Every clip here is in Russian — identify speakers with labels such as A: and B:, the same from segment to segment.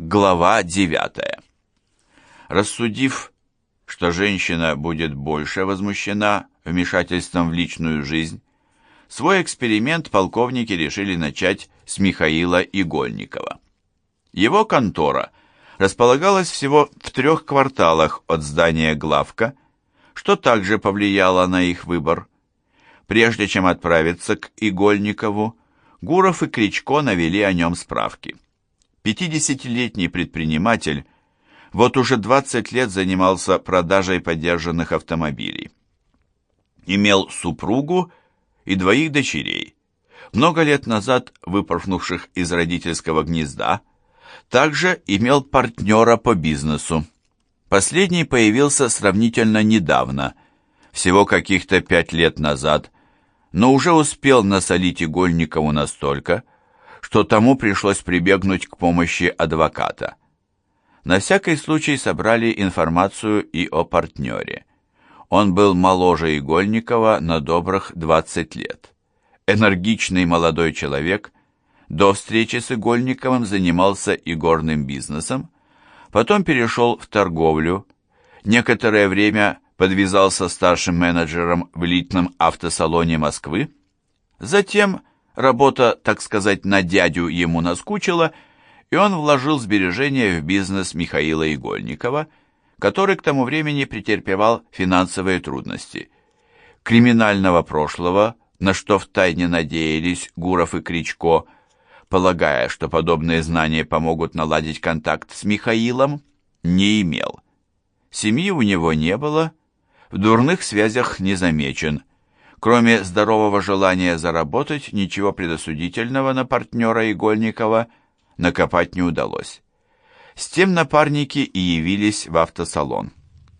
A: Глава 9. Рассудив, что женщина будет больше возмущена вмешательством в личную жизнь, свой эксперимент полковники решили начать с Михаила Игольникова. Его контора располагалась всего в 3 кварталах от здания главка, что также повлияло на их выбор. Прежде чем отправиться к Игольникову, Гуров и Кричко навели о нем справки. 50-летний предприниматель вот уже 20 лет занимался продажей подержанных автомобилей. Имел супругу и 2 дочерей, много лет назад выпорхнувших из родительского гнезда. Также имел партнера по бизнесу. Последний появился сравнительно недавно, всего каких-то 5 лет назад, но уже успел насолить Игольникову настолько, что тому пришлось прибегнуть к помощи адвоката. На всякий случай собрали информацию и о партнере. Он был моложе Игольникова на добрых 20 лет. Энергичный молодой человек, до встречи с Игольниковым занимался игорным бизнесом, потом перешел в торговлю, некоторое время подвязался старшим менеджером в элитном автосалоне Москвы, затем работа, так сказать, на дядю ему наскучила, и он вложил сбережения в бизнес Михаила Игольникова, который к тому времени претерпевал финансовые трудности. Криминального прошлого, на что втайне надеялись Гуров и Кричко, полагая, что подобные знания помогут наладить контакт с Михаилом, не имел. Семьи у него не было, в дурных связях не замечен. Кроме здорового желания заработать, ничего предосудительного на партнера Игольникова накопать не удалось. С тем напарники и явились в автосалон.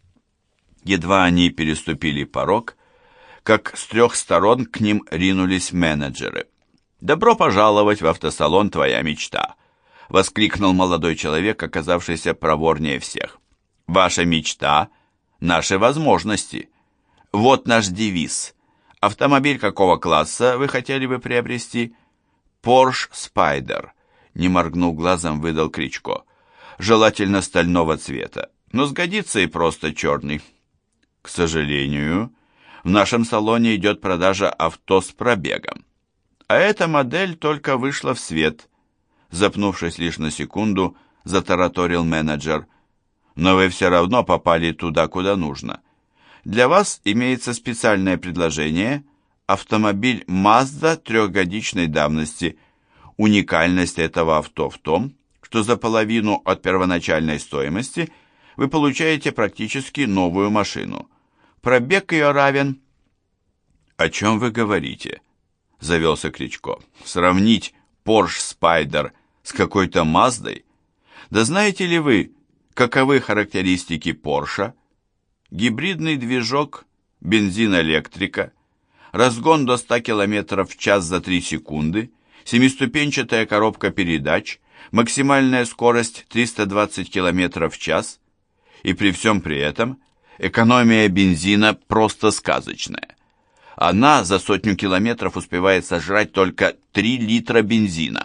A: Едва они переступили порог, как с 3 сторон к ним ринулись менеджеры. «Добро пожаловать в автосалон «Твоя мечта», — воскликнул молодой человек, оказавшийся проворнее всех. «Ваша мечта — наши возможности. Вот наш девиз. Автомобиль какого класса вы хотели бы приобрести?» «Porsche Spyder», — не моргнув глазом, выдал Кричко. «Желательно стального цвета, но сгодится и просто черный». «К сожалению, в нашем салоне идет продажа авто с пробегом. А эта модель только вышла в свет», — запнувшись лишь на секунду, затараторил менеджер. «Но вы все равно попали туда, куда нужно. Для вас имеется специальное предложение – автомобиль Mazda 3-годичной давности. Уникальность этого авто в том, что за половину от первоначальной стоимости вы получаете практически новую машину. Пробег ее равен...» «О чем вы говорите?» – завелся Кричко. «Сравнить Porsche Spyder с какой-то Маздой? Да знаете ли вы, каковы характеристики Porsche? Гибридный движок, бензин-электрика, разгон до 100 км в час за 3 секунды, 7-ступенчатая коробка передач, максимальная скорость 320 км в час, и при всем при этом экономия бензина просто сказочная. Она за 100 километров успевает сожрать только 3 литра бензина.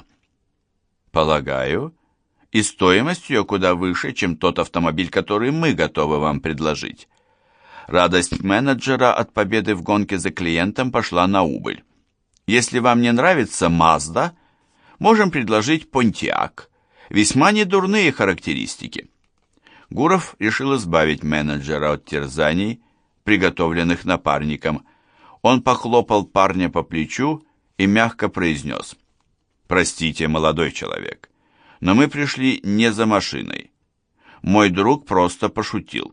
A: Полагаю, и стоимость ее куда выше, чем тот автомобиль, который мы готовы вам предложить». Радость менеджера от победы в гонке за клиентом пошла на убыль. «Если вам не нравится Mazda, можем предложить Pontiac. Весьма недурные характеристики». Гуров решил избавить менеджера от терзаний, приготовленных напарником. Он похлопал парня по плечу и мягко произнес: «Простите, молодой человек, но мы пришли не за машиной. Мой друг просто пошутил».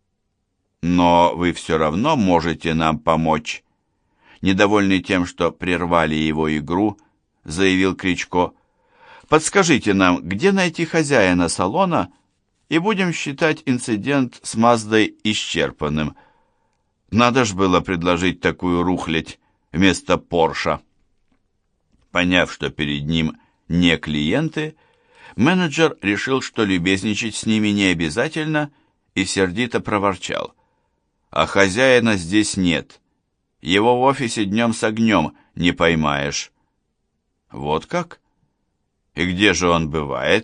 A: «Но вы все равно можете нам помочь», — недовольный тем, что прервали его игру, заявил Кричко. «Подскажите нам, где найти хозяина салона, и будем считать инцидент с Маздой исчерпанным. Надо ж было предложить такую рухлядь вместо Порша». Поняв, что перед ним не клиенты, менеджер решил, что любезничать с ними не обязательно, и сердито проворчал: «А хозяина здесь нет. Его в офисе днем с огнем не поймаешь». «Вот как? И где же он бывает?»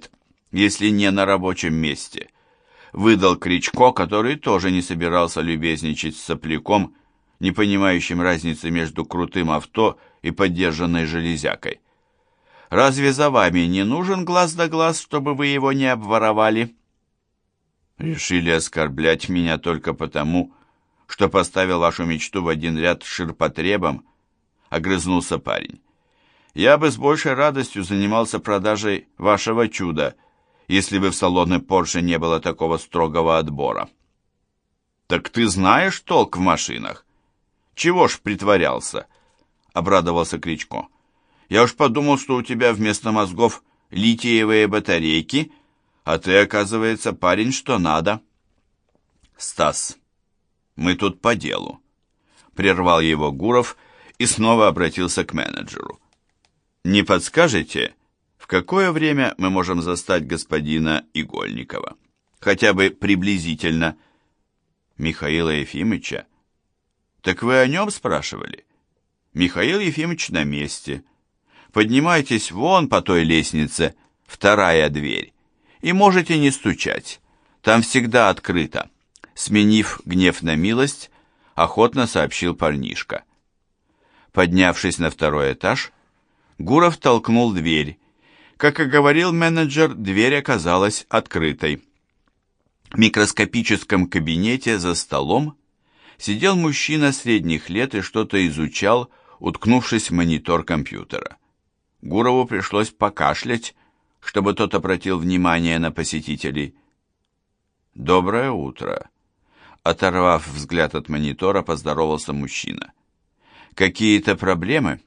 A: если не на рабочем месте», — выдал Кричко, который тоже не собирался любезничать с сопляком, не понимающим разницы между крутым авто и подержанной железякой. «Разве за вами не нужен глаз да глаз, чтобы вы его не обворовали?» «Решили оскорблять меня только потому, что поставил вашу мечту в один ряд с ширпотребом», — огрызнулся парень. «Я бы с большей радостью занимался продажей вашего чуда, если бы в салоне Porsche не было такого строгого отбора». «Так ты знаешь толк в машинах? Чего ж притворялся?» — обрадовался Кричко. «Я уж подумал, что у тебя вместо мозгов литиевые батарейки, а ты, оказывается, парень что надо». «Стас, мы тут по делу», — прервал его Гуров и снова обратился к менеджеру. «Не подскажете, в какое время мы можем застать господина Игольникова? Хотя бы приблизительно». «Михаила Ефимовича? Так вы о нем спрашивали? Михаил Ефимович на месте. Поднимайтесь вон по той лестнице, вторая дверь, и можете не стучать. Там всегда открыто», — сменив гнев на милость, охотно сообщил парнишка. Поднявшись на второй этаж, Гуров толкнул дверь. Как и говорил менеджер, дверь оказалась открытой. В микроскопическом кабинете за столом сидел мужчина средних лет и что-то изучал, уткнувшись в монитор компьютера. Гурову пришлось покашлять, чтобы тот обратил внимание на посетителей. «Доброе утро!» Оторвав взгляд от монитора, поздоровался мужчина. «Какие-то проблемы?»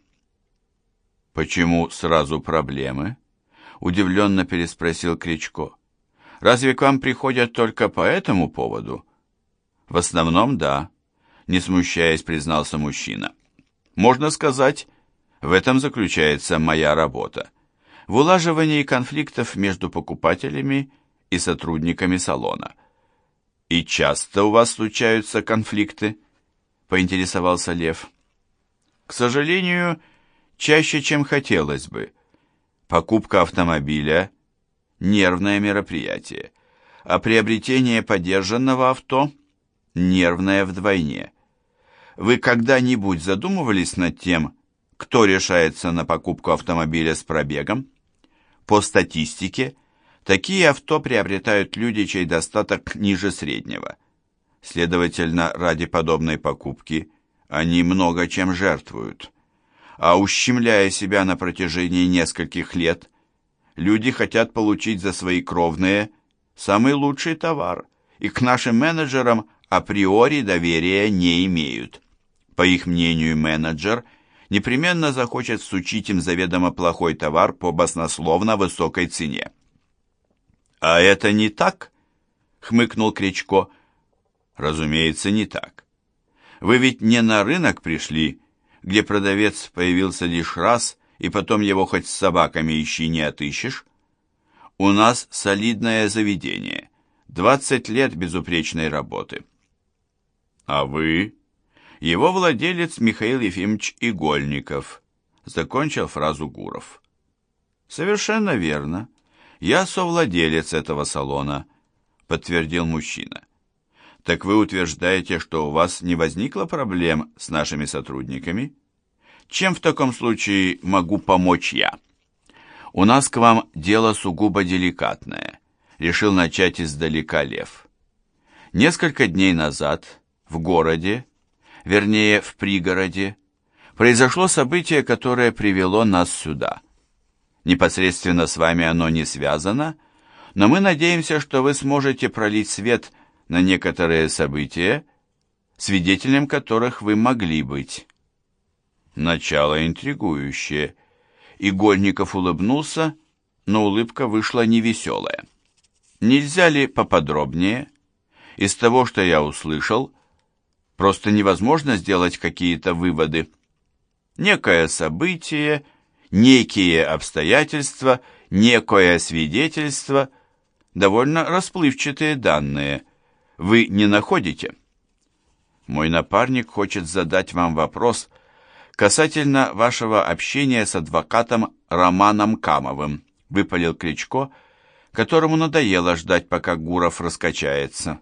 A: «Почему сразу проблемы?» Удивленно переспросил Кричко. «Разве к вам приходят только по этому поводу?» «В основном, да», не смущаясь, признался мужчина. «Можно сказать, в этом заключается моя работа. В улаживании конфликтов между покупателями и сотрудниками салона». «И часто у вас случаются конфликты?» — поинтересовался Лев. «К сожалению, чаще, чем хотелось бы. Покупка автомобиля – нервное мероприятие, а приобретение подержанного авто – нервное вдвойне. Вы когда-нибудь задумывались над тем, кто решается на покупку автомобиля с пробегом? По статистике, такие авто приобретают люди, чей достаток ниже среднего. Следовательно, ради подобной покупки они много чем жертвуют. А ущемляя себя на протяжении нескольких лет, люди хотят получить за свои кровные самый лучший товар, и к нашим менеджерам априори доверия не имеют. По их мнению, менеджер непременно захочет всучить им заведомо плохой товар по баснословно высокой цене. «А это не так?» — хмыкнул Кричко. «Разумеется, не так. Вы ведь не на рынок пришли, где продавец появился лишь раз, и потом его хоть с собаками ищи не отыщешь. У нас солидное заведение, 20 лет безупречной работы». «А вы?» «Его владелец Михаил Ефимович Игольников», — закончил фразу Гуров. «Совершенно верно. Я совладелец этого салона», — подтвердил мужчина. «Так вы утверждаете, что у вас не возникло проблем с нашими сотрудниками? Чем в таком случае могу помочь я?» «У нас к вам дело сугубо деликатное», — решил начать издалека Лев. «Несколько дней назад в городе, вернее, в пригороде, произошло событие, которое привело нас сюда. Непосредственно с вами оно не связано, но мы надеемся, что вы сможете пролить свет на некоторые события, свидетелем которых вы могли быть». Начало интригующее. Игольников улыбнулся, но улыбка вышла невеселая. «Нельзя ли поподробнее? Из того, что я услышал, просто невозможно сделать какие-то выводы. Некое событие, некие обстоятельства, некое свидетельство, довольно расплывчатые данные. Вы не находите?» «Мой напарник хочет задать вам вопрос касательно вашего общения с адвокатом Романом Камовым», выпалил Кричко, которому надоело ждать, пока Гуров раскачается.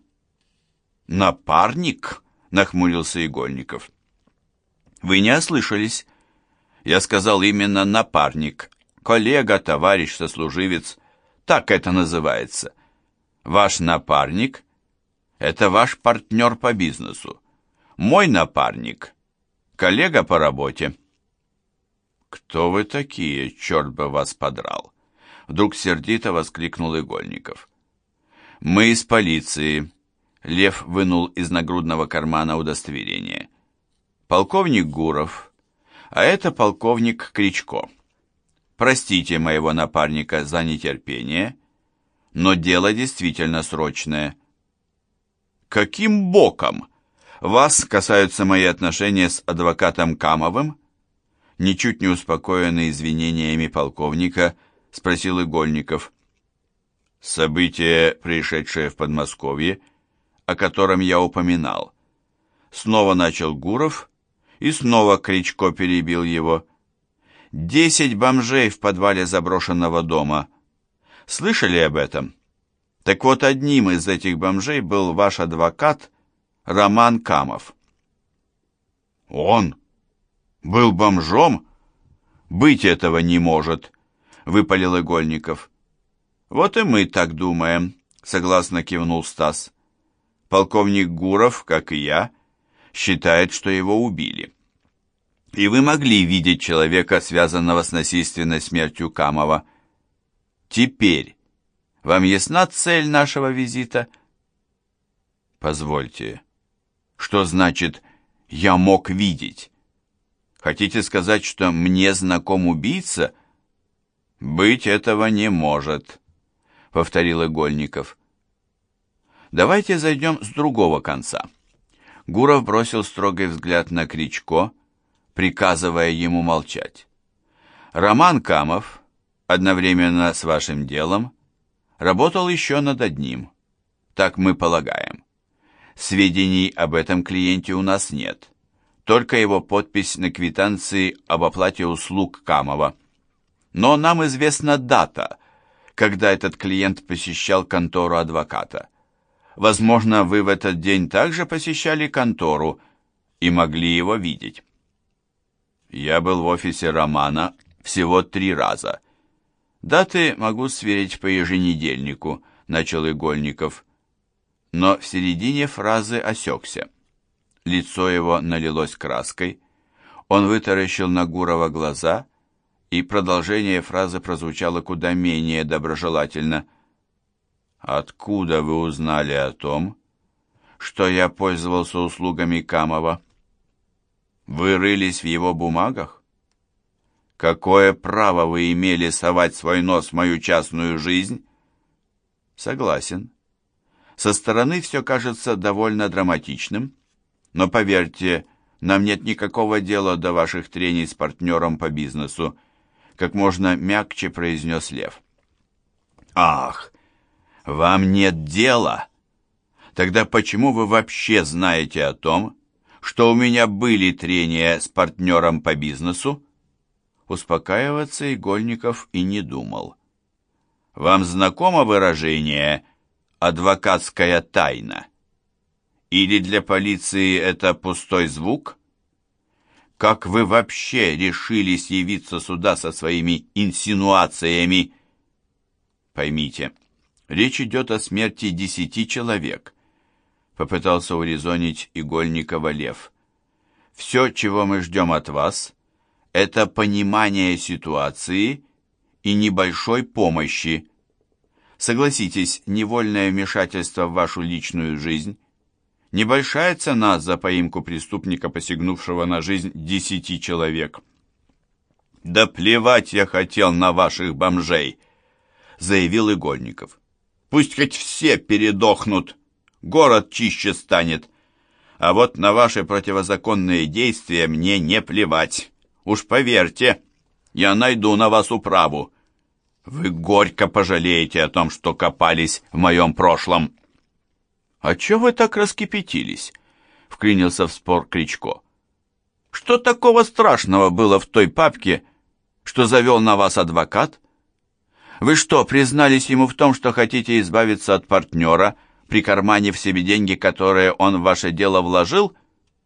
A: «Напарник?» — нахмурился Игольников. «Вы не ослышались. Я сказал именно напарник. Коллега, товарищ, сослуживец. Так это называется. Ваш напарник — это ваш партнер по бизнесу. Мой напарник — коллега по работе». «Кто вы такие, черт бы вас подрал?» Вдруг сердито воскликнул Игольников. «Мы из полиции». Лев вынул из нагрудного кармана удостоверение. «Полковник Гуров, а это полковник Кричко. Простите моего напарника за нетерпение, но дело действительно срочное». «Каким боком вас касаются мои отношения с адвокатом Камовым?» Ничуть не успокоенный извинениями полковника, спросил Игольников. «Событие, происшедшее в Подмосковье, о котором я упоминал». Снова начал Гуров, и снова Кричко перебил его. 10 бомжей в подвале заброшенного дома. Слышали об этом? Так вот, одним из этих бомжей был ваш адвокат Роман Камов». «Он был бомжом? Быть этого не может», — выпалил Игольников. «Вот и мы так думаем», — согласно кивнул Стас. «Полковник Гуров, как и я, считает, что его убили. И вы могли видеть человека, связанного с насильственной смертью Камова. Теперь вам ясна цель нашего визита?» «Позвольте, что значит «я мог видеть»? Хотите сказать, что мне знаком убийца?» «Быть этого не может», — повторил Игольников. «Давайте зайдем с другого конца». Гуров бросил строгий взгляд на Кричко, приказывая ему молчать. «Роман Камов, одновременно с вашим делом, работал еще над одним. Так мы полагаем. Сведений об этом клиенте у нас нет. Только его подпись на квитанции об оплате услуг Камова. Но нам известна дата, когда этот клиент посещал контору адвоката. Возможно, вы в этот день также посещали контору и могли его видеть». «Я был в офисе Романа всего 3 раза. Даты могу сверить по еженедельнику», — начал Игольников. Но в середине фразы осекся. Лицо его налилось краской, он вытаращил на Гурова глаза, и продолжение фразы прозвучало куда менее доброжелательно. «Откуда вы узнали о том, что я пользовался услугами Камова? Вы рылись в его бумагах? Какое право вы имели совать свой нос в мою частную жизнь?» «Согласен. Со стороны все кажется довольно драматичным, но, поверьте, нам нет никакого дела до ваших трений с партнером по бизнесу», как можно мягче произнес Лев. «Ах, вам нет дела? Тогда почему вы вообще знаете о том, что у меня были трения с партнером по бизнесу?» Успокаиваться Игольников и не думал. «Вам знакомо выражение «адвокатская тайна»? Или для полиции это пустой звук? Как вы вообще решились явиться сюда со своими инсинуациями?» «Поймите, речь идет о смерти 10 человек», — попытался урезонить Игольникова Лев. «Все, чего мы ждем от вас, это понимание ситуации и небольшой помощи. Согласитесь, невольное вмешательство в вашу личную жизнь — небольшая цена за поимку преступника, посягнувшего на жизнь 10 человек». «Да плевать я хотел на ваших бомжей», — заявил Игольников. «Пусть хоть все передохнут, город чище станет. А вот на ваши противозаконные действия мне не плевать. Уж поверьте, я найду на вас управу. Вы горько пожалеете о том, что копались в моем прошлом». «А чё вы так раскипятились?» — вклинился в спор Кричко. «Что такого страшного было в той папке, что завел на вас адвокат? Вы что, признались ему в том, что хотите избавиться от партнера, прикарманив себе деньги, которые он в ваше дело вложил?»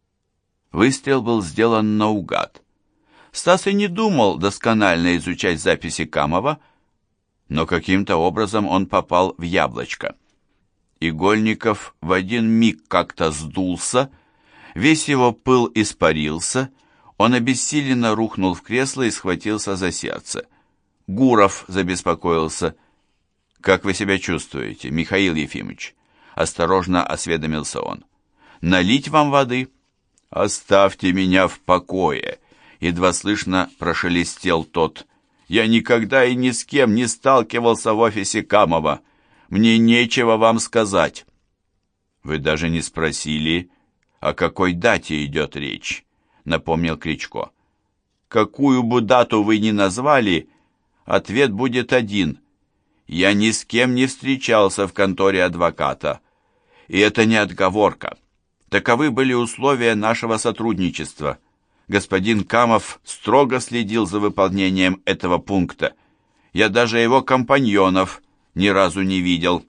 A: Выстрел был сделан наугад. Стас и не думал досконально изучать записи Камова, но каким-то образом он попал в яблочко. Игольников в один миг как-то сдулся, весь его пыл испарился, он обессиленно рухнул в кресло и схватился за сердце. Гуров забеспокоился. «Как вы себя чувствуете, Михаил Ефимович?» Осторожно осведомился он. «Налить вам воды?» «Оставьте меня в покое!» Едва слышно прошелестел тот. «Я никогда и ни с кем не сталкивался в офисе Камова. Мне нечего вам сказать». «Вы даже не спросили, о какой дате идет речь», напомнил Кричко. «Какую бы дату вы ни назвали, ответ будет один. Я ни с кем не встречался в конторе адвоката. И это не отговорка. Таковы были условия нашего сотрудничества. Господин Камов строго следил за выполнением этого пункта. Я даже его компаньонов ни разу не видел».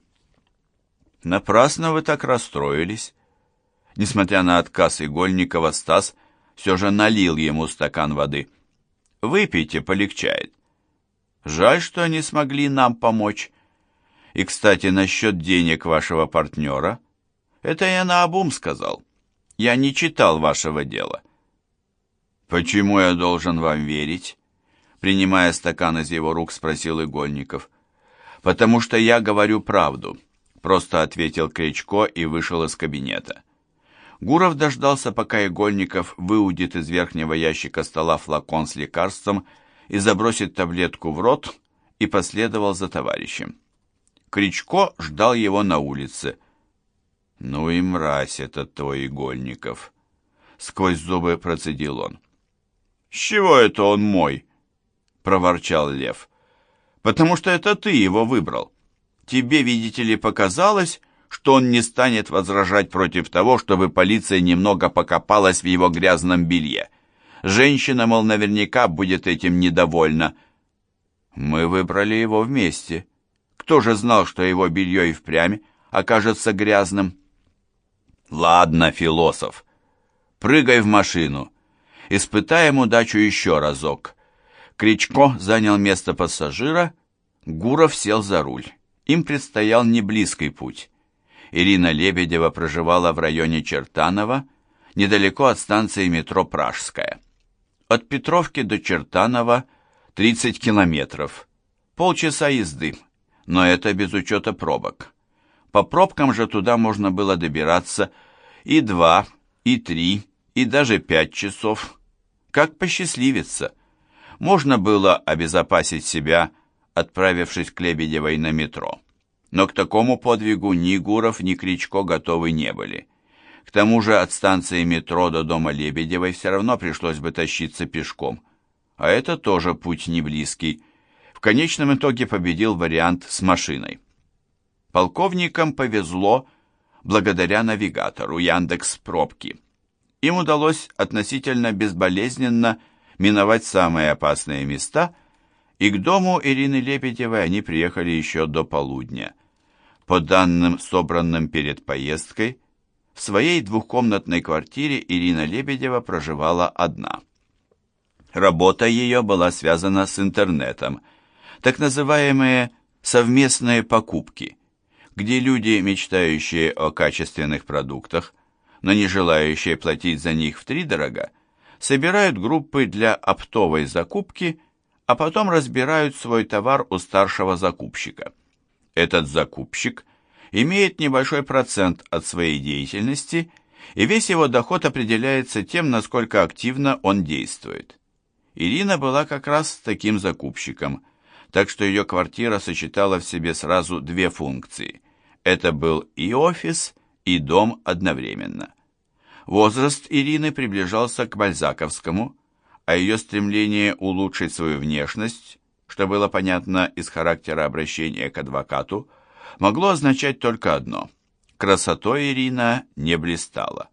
A: «Напрасно вы так расстроились». Несмотря на отказ Игольникова, Стас все же налил ему стакан воды. «Выпейте, полегчает. Жаль, что они смогли нам помочь. И, кстати, насчет денег вашего партнера. Это я наобум сказал. Я не читал вашего дела». «Почему я должен вам верить?» Принимая стакан из его рук, спросил Игольников. «Потому что я говорю правду», просто ответил Кричко и вышел из кабинета. Гуров дождался, пока Игольников выудит из верхнего ящика стола флакон с лекарством и забросит таблетку в рот, и последовал за товарищем. Кричко ждал его на улице. «Ну и мразь этот твой Игольников!» Сквозь зубы процедил он. «С чего это он мой?» проворчал Лев. «Потому что это ты его выбрал. Тебе, видите ли, показалось, что он не станет возражать против того, чтобы полиция немного покопалась в его грязном белье. Женщина, мол, наверняка будет этим недовольна. Мы выбрали его вместе. Кто же знал, что его белье и впрямь окажется грязным?» «Ладно, философ, прыгай в машину. Испытаем удачу еще разок». Кричко занял место пассажира, Гуров сел за руль. Им предстоял неблизкий путь. Ирина Лебедева проживала в районе Чертанова, недалеко от станции метро «Пражская». От Петровки до Чертанова 30 километров, полчаса езды, но это без учета пробок. По пробкам же туда можно было добираться и 2, и 3, и даже 5 часов. Как посчастливиться. Можно было обезопасить себя, отправившись к Лебедевой на метро. Но к такому подвигу ни Гуров, ни Кричко готовы не были. К тому же от станции метро до дома Лебедевой все равно пришлось бы тащиться пешком. А это тоже путь не близкий. В конечном итоге победил вариант с машиной. Полковникам повезло благодаря навигатору Яндекс.Пробки. Им удалось относительно безболезненно миновать самые опасные места, и к дому Ирины Лебедевой они приехали еще до полудня. По данным, собранным перед поездкой, в своей двухкомнатной квартире Ирина Лебедева проживала одна. Работа ее была связана с интернетом, так называемые совместные покупки, где люди, мечтающие о качественных продуктах, но не желающие платить за них втридорога, собирают группы для оптовой закупки, а потом разбирают свой товар у старшего закупщика. Этот закупщик имеет небольшой процент от своей деятельности, и весь его доход определяется тем, насколько активно он действует. Ирина была как раз таким закупщиком, так что ее квартира сочетала в себе сразу две функции. Это был и офис, и дом одновременно. Возраст Ирины приближался к бальзаковскому, а ее стремление улучшить свою внешность, что было понятно из характера обращения к адвокату, могло означать только одно – красотой Ирина не блистала.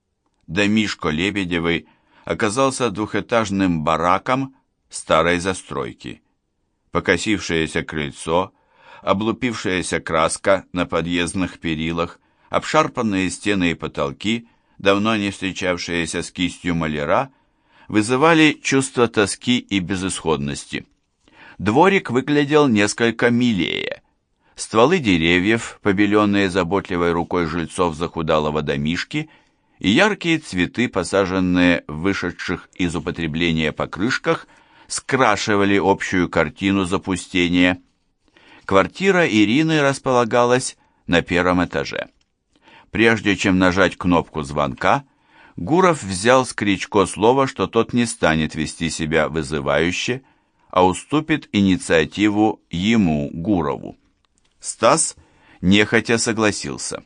A: Домишко Лебедевой оказался двухэтажным бараком старой застройки. Покосившееся крыльцо, облупившаяся краска на подъездных перилах, обшарпанные стены и потолки, давно не встречавшиеся с кистью маляра, вызывали чувство тоски и безысходности. Дворик выглядел несколько милее. Стволы деревьев, побеленные заботливой рукой жильцов захудалого домишки, и яркие цветы, посаженные в вышедших из употребления покрышках, скрашивали общую картину запустения. Квартира Ирины располагалась на первом этаже. Прежде чем нажать кнопку звонка, Гуров взял с Кричко слово, что тот не станет вести себя вызывающе, а уступит инициативу ему, Гурову. Стас нехотя согласился.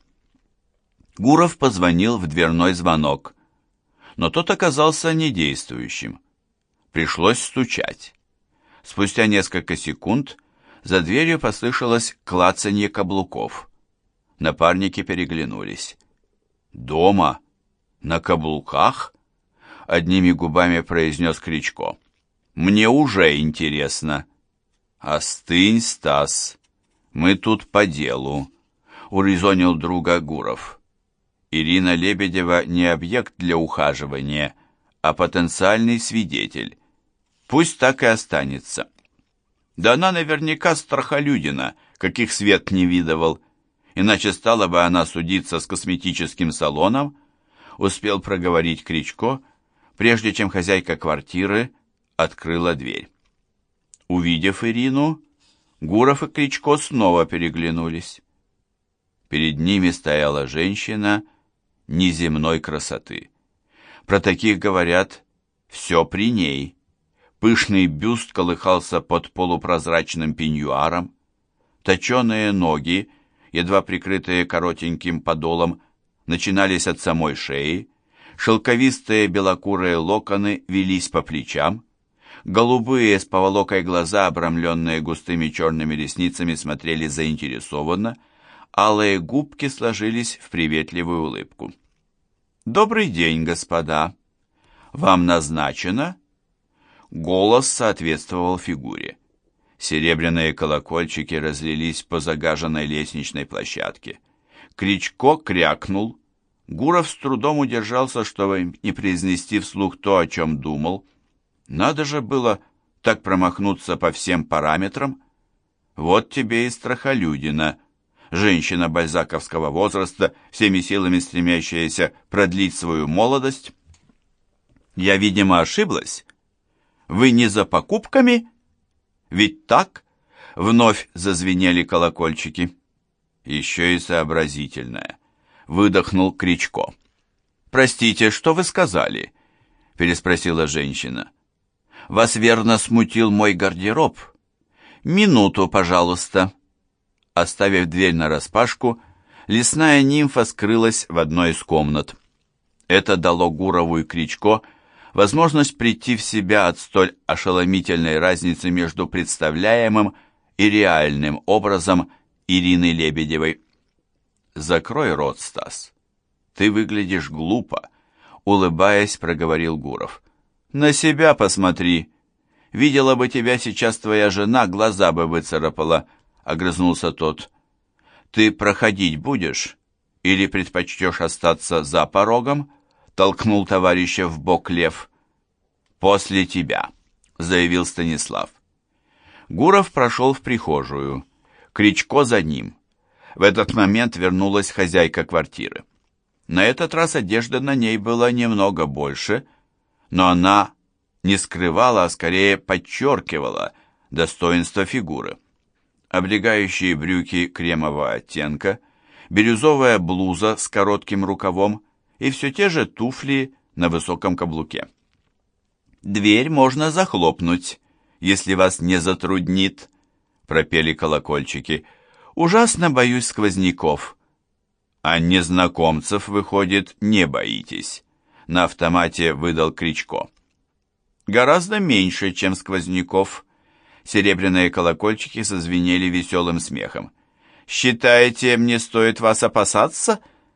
A: Гуров позвонил в дверной звонок, но тот оказался недействующим. Пришлось стучать. Спустя несколько секунд за дверью послышалось клацанье каблуков. Напарники переглянулись. «Дома? На каблуках?» — одними губами произнес Кричко. «Мне уже интересно». «Остынь, Стас, мы тут по делу», — урезонил друга Гуров. Ирина Лебедева не объект для ухаживания, а потенциальный свидетель. Пусть так и останется. Да она наверняка страхолюдина, каких свет не видывал. Иначе стала бы она судиться с косметическим салоном, успел проговорить Кричко, прежде чем хозяйка квартиры открыла дверь. Увидев Ирину, Гуров и Кричко снова переглянулись. Перед ними стояла женщина неземной красоты. Про таких говорят «все при ней». Пышный бюст колыхался под полупрозрачным пеньюаром, точеные ноги, едва прикрытые коротеньким подолом, начинались от самой шеи, шелковистые белокурые локоны велись по плечам, голубые с поволокой глаза, обрамленные густыми черными ресницами, смотрели заинтересованно, алые губки сложились в приветливую улыбку. «Добрый день, господа! Вам назначено?» Голос соответствовал фигуре. Серебряные колокольчики разлились по загаженной лестничной площадке. Кричко крякнул. Гуров с трудом удержался, чтобы не произнести вслух то, о чем думал. Надо же было так промахнуться по всем параметрам. Вот тебе и страхолюдина, женщина бальзаковского возраста, всеми силами стремящаяся продлить свою молодость. Я, видимо, ошиблась. Вы не за покупками? Ведь так? Вновь зазвенели колокольчики. Еще и сообразительная. Выдохнул Кричко. «Простите, что вы сказали?» Переспросила женщина. «Вас верно смутил мой гардероб? Минуту, пожалуйста». Оставив дверь нараспашку, лесная нимфа скрылась в одной из комнат. Это дало Гурову и Кричко возможность прийти в себя от столь ошеломительной разницы между представляемым и реальным образом Ирины Лебедевой. «Закрой рот, Стас. Ты выглядишь глупо», — улыбаясь, проговорил Гуров. «На себя посмотри. Видела бы тебя сейчас твоя жена, глаза бы выцарапала», — огрызнулся тот. «Ты проходить будешь или предпочтешь остаться за порогом?» — толкнул товарища в бок Лев. «После тебя», — заявил Станислав. Гуров прошел в прихожую. Кричко за ним. В этот момент вернулась хозяйка квартиры. На этот раз одежды на ней было немного больше, но она не скрывала, а скорее подчеркивала достоинство фигуры. Облегающие брюки кремового оттенка, бирюзовая блуза с коротким рукавом и все те же туфли на высоком каблуке. «Дверь можно захлопнуть, если вас не затруднит», — пропели колокольчики. «Ужасно боюсь сквозняков». «А незнакомцев, выходит, не боитесь», — на автомате выдал Кричко. «Гораздо меньше, чем сквозняков». Серебряные колокольчики зазвенели веселым смехом. «Считаете, мне стоит вас опасаться?»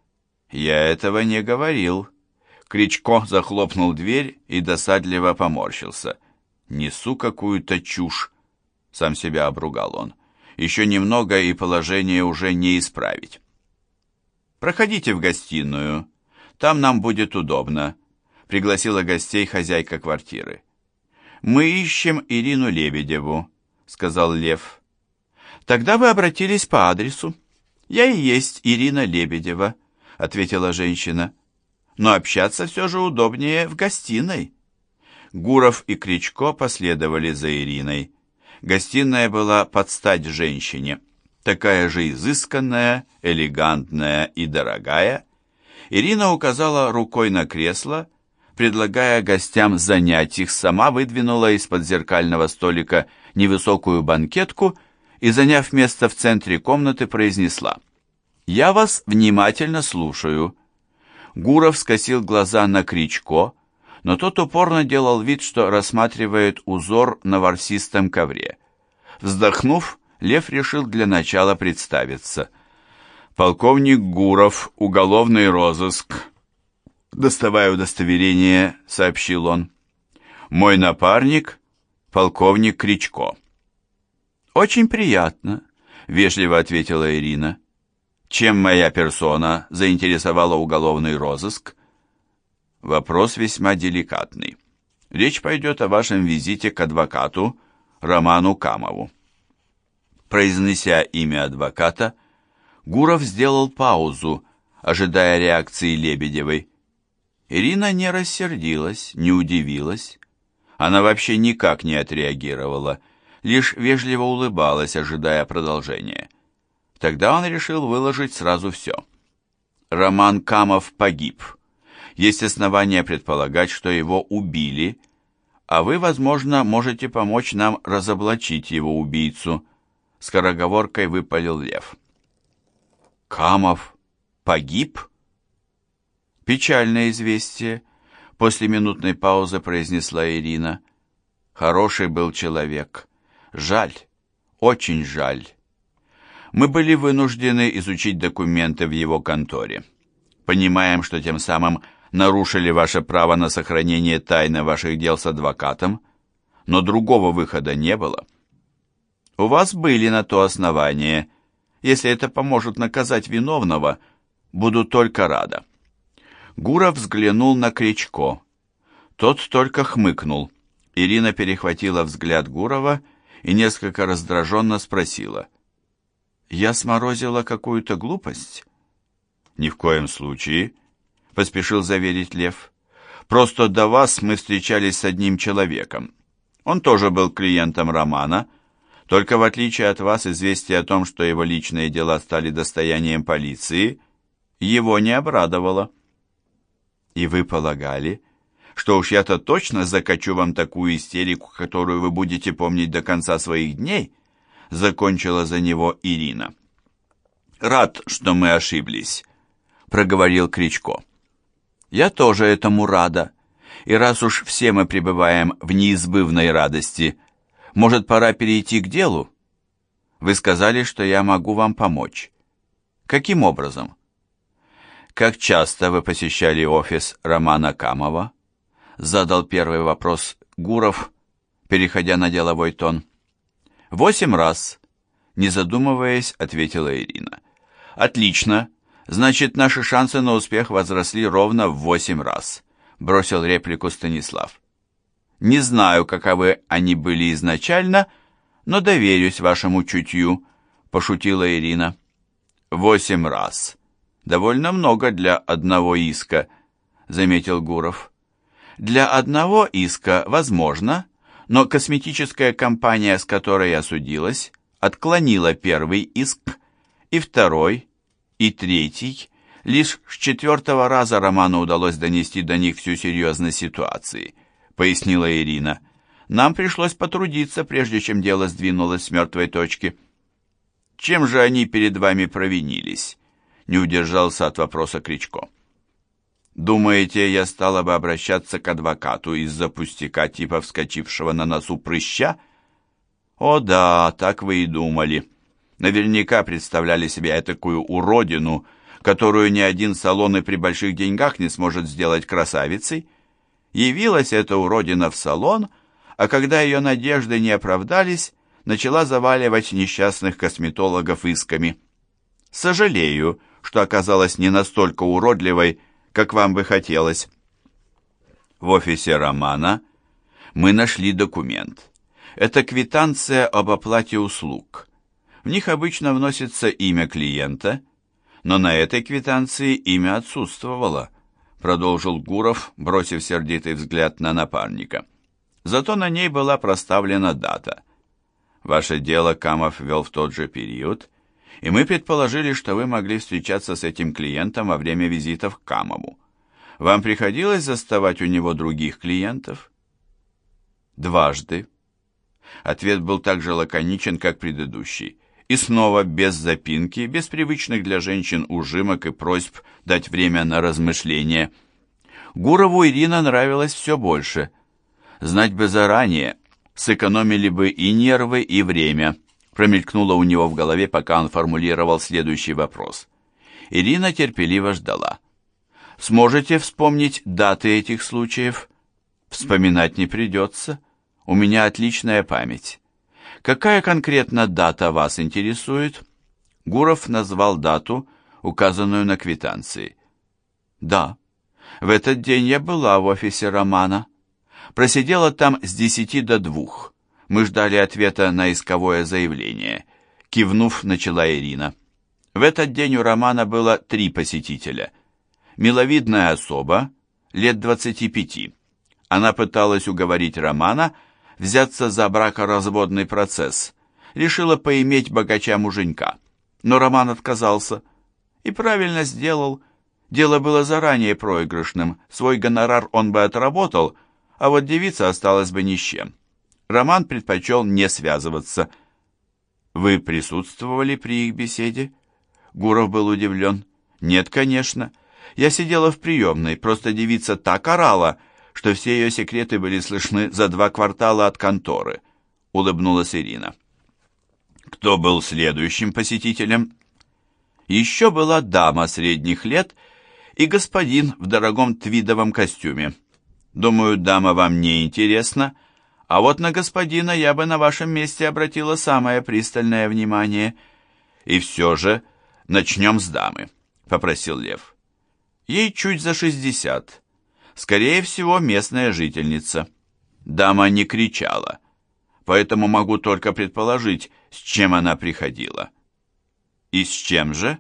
A: «Я этого не говорил». Кричко захлопнул дверь и досадливо поморщился. «Несу какую-то чушь. сам себя обругал он. Еще немного, и положение уже не исправить. «Проходите в гостиную, там нам будет удобно», — пригласила гостей хозяйка квартиры. «Мы ищем Ирину Лебедеву», — сказал Лев. «Тогда вы обратились по адресу». «Я и есть Ирина Лебедева», — ответила женщина. «Но общаться все же удобнее в гостиной». Гуров и Кричко последовали за Ириной. Гостиная была под стать женщине, такая же изысканная, элегантная и дорогая. Ирина указала рукой на кресло, предлагая гостям занять их, сама выдвинула из-под зеркального столика невысокую банкетку и, заняв место в центре комнаты, произнесла: «Я вас внимательно слушаю». Гуров скосил глаза на Кричко, но тот упорно делал вид, что рассматривает узор на ворсистом ковре. Вздохнув, Лев решил для начала представиться. «Полковник Гуров, уголовный розыск», — доставая удостоверение, сообщил он. «Мой напарник, полковник Кричко». «Очень приятно», — вежливо ответила Ирина. «Чем моя персона заинтересовала уголовный розыск?» «Вопрос весьма деликатный. Речь пойдет о вашем визите к адвокату Роману Камову». Произнеся имя адвоката, Гуров сделал паузу, ожидая реакции Лебедевой. Ирина не рассердилась, не удивилась. Она вообще никак не отреагировала, лишь вежливо улыбалась, ожидая продолжения. Тогда он решил выложить сразу все. Роман Камов погиб. Есть основания предполагать, что его убили, а вы, возможно, можете помочь нам разоблачить его убийцу. Скороговоркой выпалил Лев. «Камов погиб?» «Печальное известие», — после минутной паузы произнесла Ирина. «Хороший был человек. Жаль, очень жаль. Мы были вынуждены изучить документы в его конторе. Понимаем, что тем самым нарушили ваше право на сохранение тайны ваших дел с адвокатом, но другого выхода не было. У вас были на то основания. Если это поможет наказать виновного, буду только рада». Гуров взглянул на Кричко. Тот только хмыкнул. Ирина перехватила взгляд Гурова и несколько раздраженно спросила: «Я сморозила какую-то глупость?» «Ни в коем случае», — поспешил заверить Лев. «Просто до вас мы встречались с одним человеком. Он тоже был клиентом Романа, только в отличие от вас известие о том, что его личные дела стали достоянием полиции, его не обрадовало». «И вы полагали, что уж я-то точно закачу вам такую истерику, которую вы будете помнить до конца своих дней?» — закончила за него Ирина. «Рад, что мы ошиблись», — проговорил Кричко. «Я тоже этому рада. И раз уж все мы пребываем в неизбывной радости, может, пора перейти к делу? Вы сказали, что я могу вам помочь. Каким образом?» «Как часто вы посещали офис Романа Камова?» — задал первый вопрос Гуров, переходя на деловой тон. 8 раз, не задумываясь, ответила Ирина. «Отлично. Значит, наши шансы на успех возросли ровно в 8 раз», бросил реплику Станислав. «Не знаю, каковы они были изначально, но доверюсь вашему чутью», пошутила Ирина. 8 раз. Довольно много для одного иска», заметил Гуров. «Для одного иска возможно, но косметическая компания, с которой я судилась, отклонила первый иск, и второй, и третий. Лишь с 4-го раза Роману удалось донести до них всю серьезность ситуации», пояснила Ирина. «Нам пришлось потрудиться, прежде чем дело сдвинулось с мертвой точки». «Чем же они перед вами провинились?» не удержался от вопроса Кричко. «Думаете, я стала бы обращаться к адвокату из-за пустяка типа вскочившего на носу прыща?» «О да, так вы и думали. Наверняка представляли себе этакую уродину, которую ни один салон и при больших деньгах не сможет сделать красавицей. Явилась эта уродина в салон, а когда ее надежды не оправдались, начала заваливать несчастных косметологов исками. Сожалею, что оказалась не настолько уродливой, как вам бы хотелось. В офисе Романа мы нашли документ. Это квитанция об оплате услуг. В них обычно вносится имя клиента, но на этой квитанции имя отсутствовало, продолжил Гуров, бросив сердитый взгляд на напарника. Зато на ней была проставлена дата. Ваше дело Камов вел в тот же период, и мы предположили, что вы могли встречаться с этим клиентом во время визитов к Камову. Вам приходилось заставать у него других клиентов? Дважды. Ответ был так же лаконичен, как предыдущий. И снова без запинки, без привычных для женщин ужимок и просьб дать время на размышление. Гурову Ирина нравилась все больше. Знать бы заранее, сэкономили бы и нервы, и время. Промелькнуло у него в голове, пока он формулировал следующий вопрос. Ирина терпеливо ждала. Сможете вспомнить даты этих случаев? Вспоминать не придется. У меня отличная память. Какая конкретно дата вас интересует? Гуров назвал дату, указанную на квитанции. Да, в этот день я была в офисе Романа. Просидела там с 10 до 2. Мы ждали ответа на исковое заявление. Кивнув, начала Ирина. В этот день у Романа было 3 посетителя. Миловидная особа, лет 25. Она пыталась уговорить Романа взяться за бракоразводный процесс. Решила поиметь богача-муженька. Но Роман отказался. И правильно сделал. Дело было заранее проигрышным. Свой гонорар он бы отработал, а вот девица осталась бы ни с чем. Роман предпочел не связываться. Вы присутствовали при их беседе? Гуров был удивлен. Нет, конечно. Я сидела в приемной, просто девица так орала, что все ее секреты были слышны за 2 квартала от конторы, улыбнулась Ирина. Кто был следующим посетителем? Еще была дама средних лет и господин в дорогом твидовом костюме. Думаю, дама вам не интересна, а вот на господина я бы на вашем месте обратила самое пристальное внимание. И все же начнем с дамы, попросил Лев. Ей чуть за 60. Скорее всего, местная жительница. Дама не кричала, поэтому могу только предположить, с чем она приходила. И с чем же?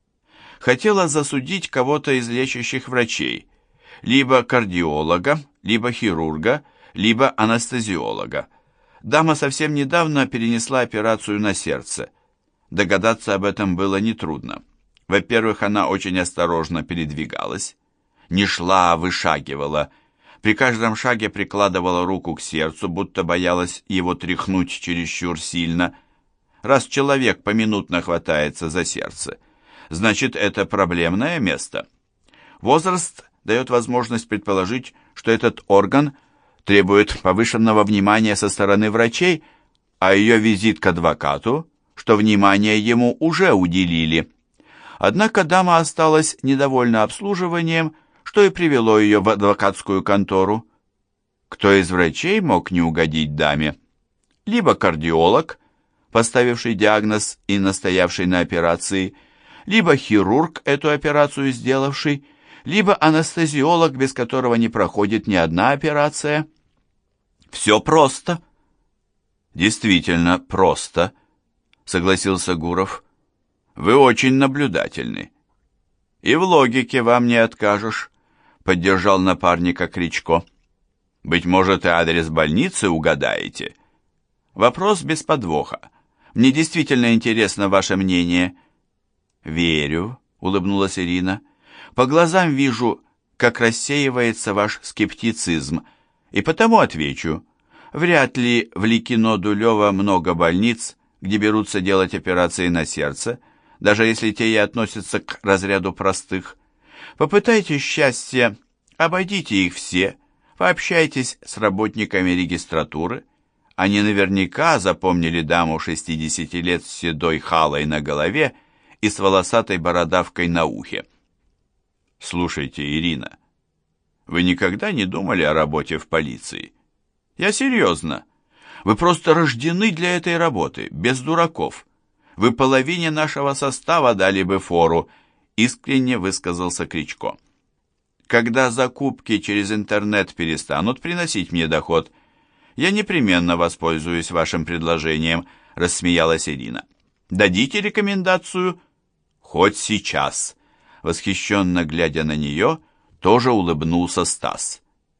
A: Хотела засудить кого-то из лечащих врачей, либо кардиолога, либо хирурга, либо анестезиолога. Дама совсем недавно перенесла операцию на сердце. Догадаться об этом было нетрудно. Во-первых, она очень осторожно передвигалась. Не шла, а вышагивала. При каждом шаге прикладывала руку к сердцу, будто боялась его тряхнуть чересчур сильно. Раз человек поминутно хватается за сердце, значит, это проблемное место. Возраст дает возможность предположить, что этот орган требует повышенного внимания со стороны врачей, а ее визит к адвокату, что внимание ему уже уделили. Однако дама осталась недовольна обслуживанием, что и привело ее в адвокатскую контору. Кто из врачей мог не угодить даме? Либо кардиолог, поставивший диагноз и настоявший на операции, либо хирург, эту операцию сделавший, либо анестезиолог, без которого не проходит ни одна операция. Все просто. Действительно просто, согласился Гуров. Вы очень наблюдательны. И в логике вам не откажешь, поддержал напарника Кричко. Быть может, и адрес больницы угадаете? Вопрос без подвоха. Мне действительно интересно ваше мнение. Верю, улыбнулась Ирина. По глазам вижу, как рассеивается ваш скептицизм, и потому отвечу. Вряд ли в Ликино-Дулево много больниц, где берутся делать операции на сердце, даже если те и относятся к разряду простых. Попытайтесь счастья, обойдите их все, пообщайтесь с работниками регистратуры. Они наверняка запомнили даму 60 лет с седой халой на голове и с волосатой бородавкой на ухе. Слушайте, Ирина, вы никогда не думали о работе в полиции? Я серьезно. Вы просто рождены для этой работы, без дураков. Вы половине нашего состава дали бы фору», — искренне высказался Кричко. «Когда закупки через интернет перестанут приносить мне доход, я непременно воспользуюсь вашим предложением», — рассмеялась Ирина. «Дадите рекомендацию?» «Хоть сейчас», — восхищенно глядя на нее, тоже улыбнулся Стас.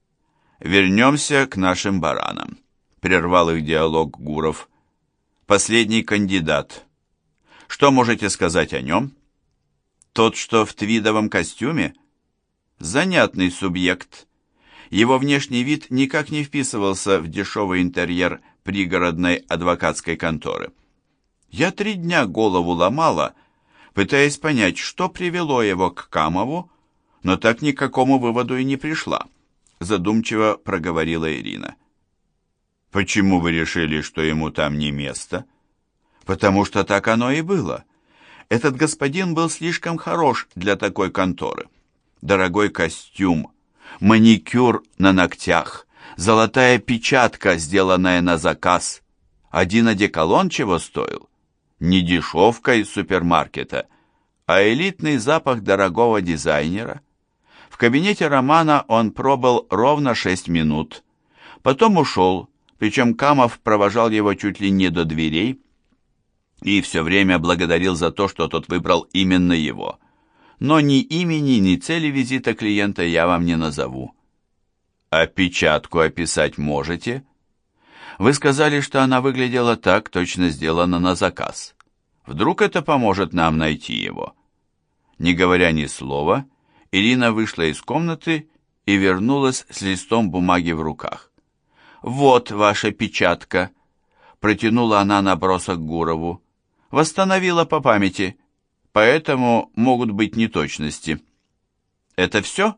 A: «Вернемся к нашим баранам», — прервал их диалог Гуров. «Последний кандидат. Что можете сказать о нем?» «Тот, что в твидовом костюме?» «Занятный субъект. Его внешний вид никак не вписывался в дешевый интерьер пригородной адвокатской конторы. Я 3 дня голову ломала, пытаясь понять, что привело его к Камову, но так ни к какому выводу и не пришла», — задумчиво проговорила Ирина. «Почему вы решили, что ему там не место?» «Потому что так оно и было. Этот господин был слишком хорош для такой конторы. Дорогой костюм, маникюр на ногтях, золотая печатка, сделанная на заказ. Один одеколон чего стоил? Не дешевка из супермаркета, а элитный запах дорогого дизайнера. В кабинете Романа он пробыл ровно 6 минут. Потом ушел, причем Камов провожал его чуть ли не до дверей и все время благодарил за то, что тот выбрал именно его. Но ни имени, ни цели визита клиента я вам не назову». «А печатку описать можете?» «Вы сказали, что она выглядела так, точно сделана на заказ. Вдруг это поможет нам найти его?» Не говоря ни слова, Ирина вышла из комнаты и вернулась с листом бумаги в руках. «Вот ваша печатка», — протянула она набросок Гурову. «Восстановила по памяти, поэтому могут быть неточности». «Это все?»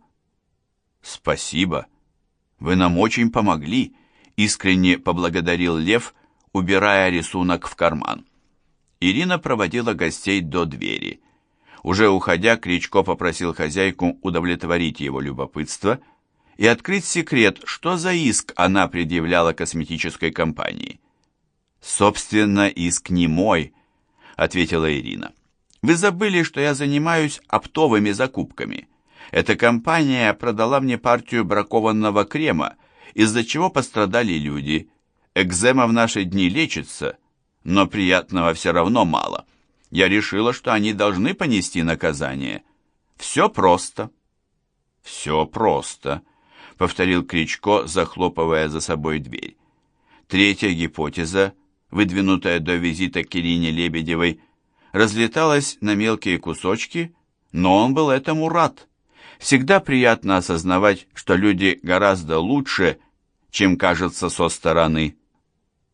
A: «Спасибо. Вы нам очень помогли», — искренне поблагодарил Лев, убирая рисунок в карман. Ирина проводила гостей до двери. Уже уходя, Кричко попросил хозяйку удовлетворить его любопытство и открыть секрет, что за иск она предъявляла косметической компании. «Собственно, иск не мой», — ответила Ирина. «Вы забыли, что я занимаюсь оптовыми закупками. Эта компания продала мне партию бракованного крема, из-за чего пострадали люди. Экзема в наши дни лечится, но приятного все равно мало. Я решила, что они должны понести наказание. Все просто». «Все просто», — повторил Кричко, захлопывая за собой дверь. Третья гипотеза, выдвинутая до визита к Ирине Лебедевой, разлеталась на мелкие кусочки, но он был этому рад. Всегда приятно осознавать, что люди гораздо лучше, чем кажется со стороны.